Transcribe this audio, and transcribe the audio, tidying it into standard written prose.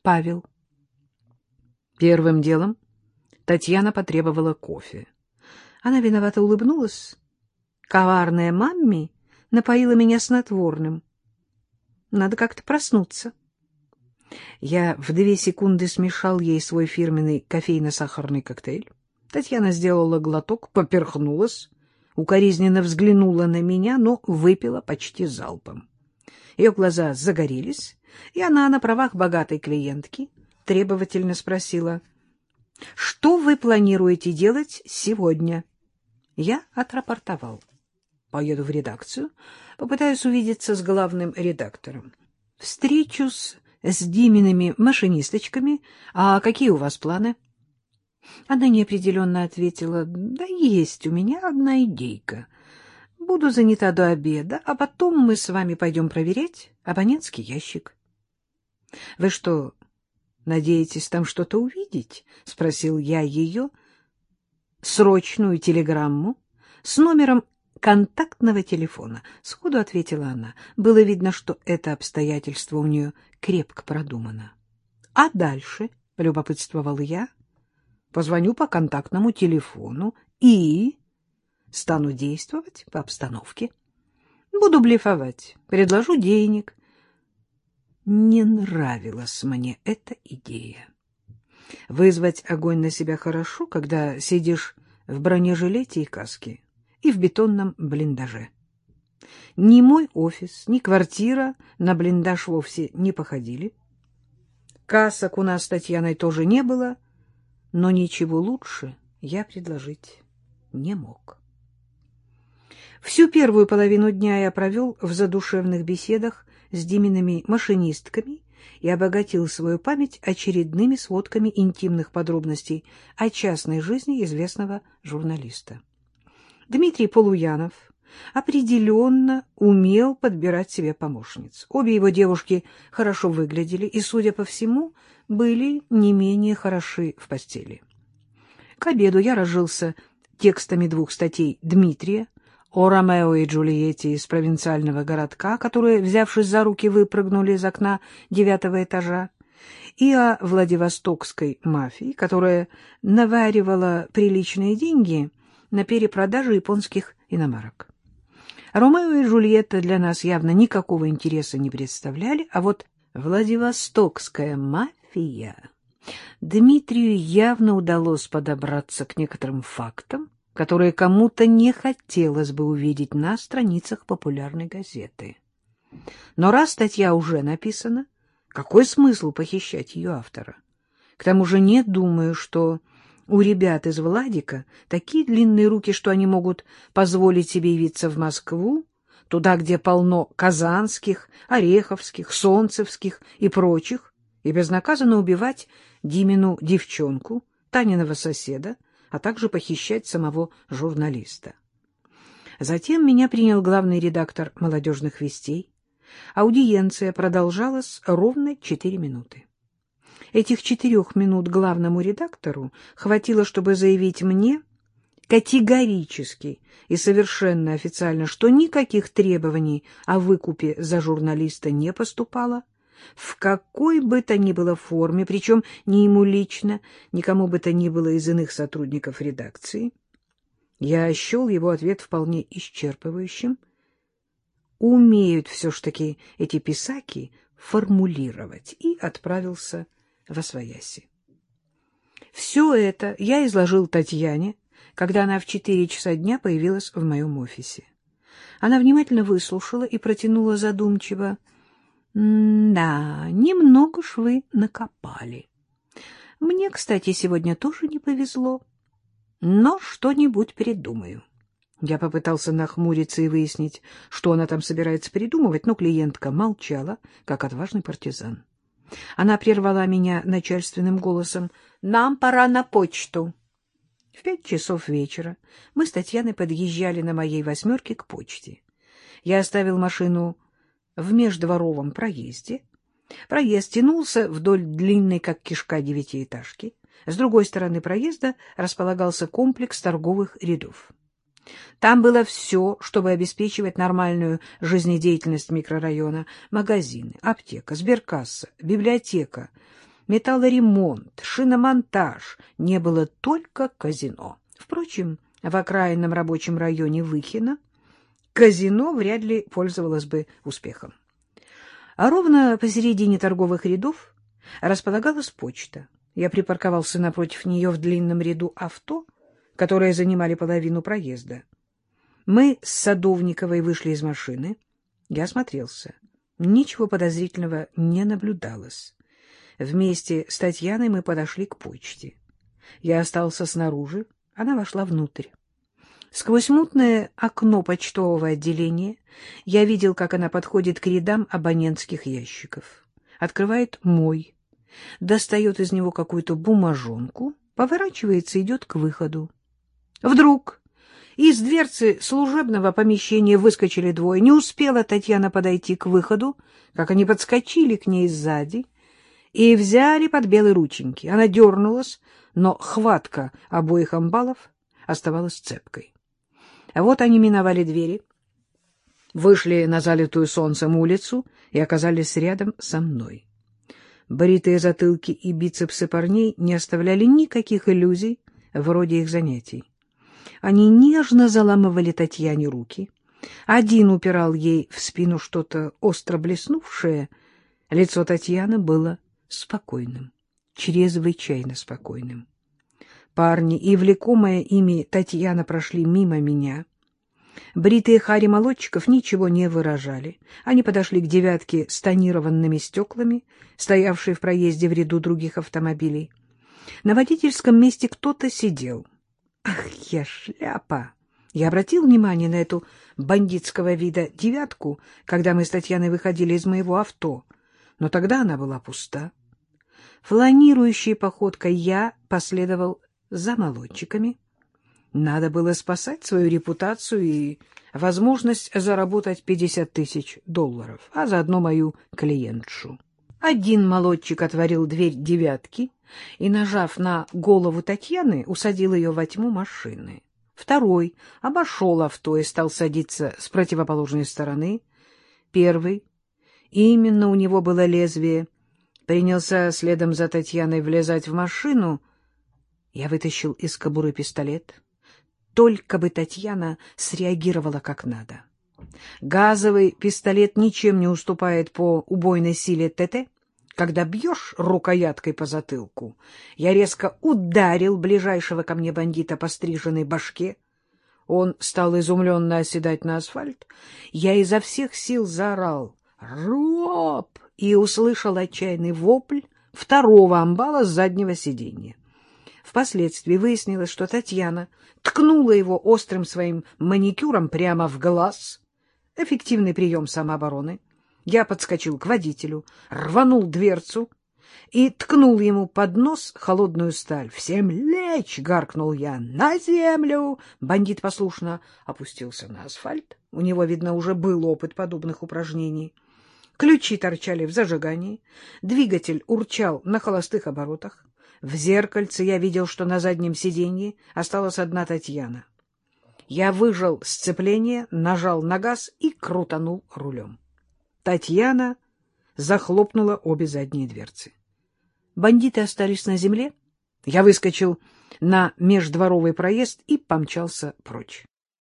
Павел. Первым делом Татьяна потребовала кофе. Она виновато улыбнулась. Коварная мамми напоила меня снотворным. Надо как-то проснуться. Я в 2 секунды смешал ей свой фирменный кофейно-сахарный коктейль. Татьяна сделала глоток, поперхнулась, укоризненно взглянула на меня, но выпила почти залпом. Ее глаза загорелись, и она на правах богатой клиентки требовательно спросила: «Что вы планируете делать сегодня?» Я отрапортовал: «Поеду в редакцию, попытаюсь увидеться с главным редактором. Встречусь с Димиными машинисточками. А какие у вас планы?» Она неопределенно ответила: «Да есть у меня одна идейка. Буду занята до обеда, а потом мы с вами пойдем проверять абонентский ящик». — Вы что, надеетесь там что-то увидеть? — спросил я ее. — Срочную телеграмму с номером контактного телефона, — сходу ответила она. Было видно, что это обстоятельство у нее крепко продумано. — А дальше, — полюбопытствовал я, — позвоню по контактному телефону и стану действовать по обстановке. Буду блефовать, предложу денег. Не нравилась мне эта идея. Вызвать огонь на себя хорошо, когда сидишь в бронежилете и каске и в бетонном блиндаже. Ни мой офис, ни квартира на блиндаж вовсе не походили. Касок у нас с Татьяной тоже не было, но ничего лучше я предложить не мог. Всю первую половину дня я провел в задушевных беседах с Димиными машинистками и обогатил свою память очередными сводками интимных подробностей о частной жизни известного журналиста. Дмитрий Полуянов определенно умел подбирать себе помощниц. Обе его девушки хорошо выглядели и, судя по всему, были не менее хороши в постели. К обеду я разжился текстами 2 статей Дмитрия о Ромео и Джульетте из провинциального городка, которые, взявшись за руки, выпрыгнули из окна 9-го этажа, и о владивостокской мафии, которая наваривала приличные деньги на перепродаже японских иномарок. Ромео и Джульетта для нас явно никакого интереса не представляли, а вот владивостокская мафия... Дмитрию явно удалось подобраться к некоторым фактам, которые кому-то не хотелось бы увидеть на страницах популярной газеты. Но раз статья уже написана, какой смысл похищать ее автора? К тому же не думаю, что у ребят из Владика такие длинные руки, что они могут позволить себе явиться в Москву, туда, где полно казанских, ореховских, солнцевских и прочих, и безнаказанно убивать Димину девчонку, Таниного соседа, а также похищать самого журналиста. Затем меня принял главный редактор «Молодежных вестей». Аудиенция продолжалась ровно 4 минуты. Этих 4 минут главному редактору хватило, чтобы заявить мне категорически и совершенно официально, что никаких требований о выкупе за журналиста не поступало, в какой бы то ни было форме, причем ни ему лично, никому бы то ни было из иных сотрудников редакции. Я счел его ответ вполне исчерпывающим. Умеют все ж таки эти писаки формулировать, и отправился восвояси. Все это я изложил Татьяне, когда она в 4 часа дня появилась в моем офисе. Она внимательно выслушала и протянула задумчиво: «Да, немного ж вы накопали. Мне, кстати, сегодня тоже не повезло, но что-нибудь придумаю». Я попытался нахмуриться и выяснить, что она там собирается придумывать, но клиентка молчала, как отважный партизан. Она прервала меня начальственным голосом: «Нам пора на почту». В 5 часов вечера мы с Татьяной подъезжали на моей 8-ке к почте. Я оставил машину в междворовом проезде. Проезд тянулся вдоль длинной, как кишка, 9-этажки. С другой стороны проезда располагался комплекс торговых рядов. Там было все, чтобы обеспечивать нормальную жизнедеятельность микрорайона: магазины, аптека, сберкасса, библиотека, металлоремонт, шиномонтаж, не было только казино. Впрочем, в окраинном рабочем районе Выхино казино вряд ли пользовалось бы успехом. А ровно посередине торговых рядов располагалась почта. Я припарковался напротив нее в длинном ряду авто, которые занимали половину проезда. Мы с Садовниковой вышли из машины. Я осмотрелся. Ничего подозрительного не наблюдалось. Вместе с Татьяной мы подошли к почте. Я остался снаружи, она вошла внутрь. Сквозь мутное окно почтового отделения я видел, как она подходит к рядам абонентских ящиков. Открывает мой, достает из него какую-то бумажонку, поворачивается и идет к выходу. Вдруг из дверцы служебного помещения выскочили двое. Не успела Татьяна подойти к выходу, как они подскочили к ней сзади и взяли под белые рученьки. Она дернулась, но хватка обоих амбалов оставалась цепкой. А вот они миновали двери, вышли на залитую солнцем улицу и оказались рядом со мной. Бритые затылки и бицепсы парней не оставляли никаких иллюзий вроде их занятий. Они нежно заламывали Татьяне руки. Один упирал ей в спину что-то остро блеснувшее. Лицо Татьяны было спокойным, чрезвычайно спокойным. Парни и влекомая ими Татьяна прошли мимо меня. Бритые хари молодчиков ничего не выражали. Они подошли к девятке с тонированными стеклами, стоявшей в проезде в ряду других автомобилей. На водительском месте кто-то сидел. Ах, я шляпа! Я обратил внимание на эту бандитского вида девятку, когда мы с Татьяной выходили из моего авто, но тогда она была пуста. Фланирующей походкой я последовал за молодчиками. Надо было спасать свою репутацию и возможность заработать $50 000, а заодно мою клиентшу. Один молодчик отворил дверь девятки и, нажав на голову Татьяны, усадил ее во тьму машины. Второй обошел авто и стал садиться с противоположной стороны. Первый, именно у него было лезвие, принялся следом за Татьяной влезать в машину. Я вытащил из кобуры пистолет. Только бы Татьяна среагировала как надо. Газовый пистолет ничем не уступает по убойной силе ТТ. Когда бьешь рукояткой по затылку, я резко ударил ближайшего ко мне бандита по стриженной башке. Он стал изумленно оседать на асфальт. Я изо всех сил заорал «Роб!» и услышал отчаянный вопль второго амбала с заднего сиденья. Впоследствии выяснилось, что Татьяна ткнула его острым своим маникюром прямо в глаз. Эффективный прием самообороны. Я подскочил к водителю, рванул дверцу и ткнул ему под нос холодную сталь. «Всем лечь!» — гаркнул я. «На землю!» Бандит послушно опустился на асфальт. У него, видно, уже был опыт подобных упражнений. Ключи торчали в зажигании, двигатель урчал на холостых оборотах. В зеркальце я видел, что на заднем сиденье осталась одна Татьяна. Я выжал сцепление, нажал на газ и крутанул рулем. Татьяна захлопнула обе задние дверцы. Бандиты остались на земле. Я выскочил на междворовый проезд и помчался прочь.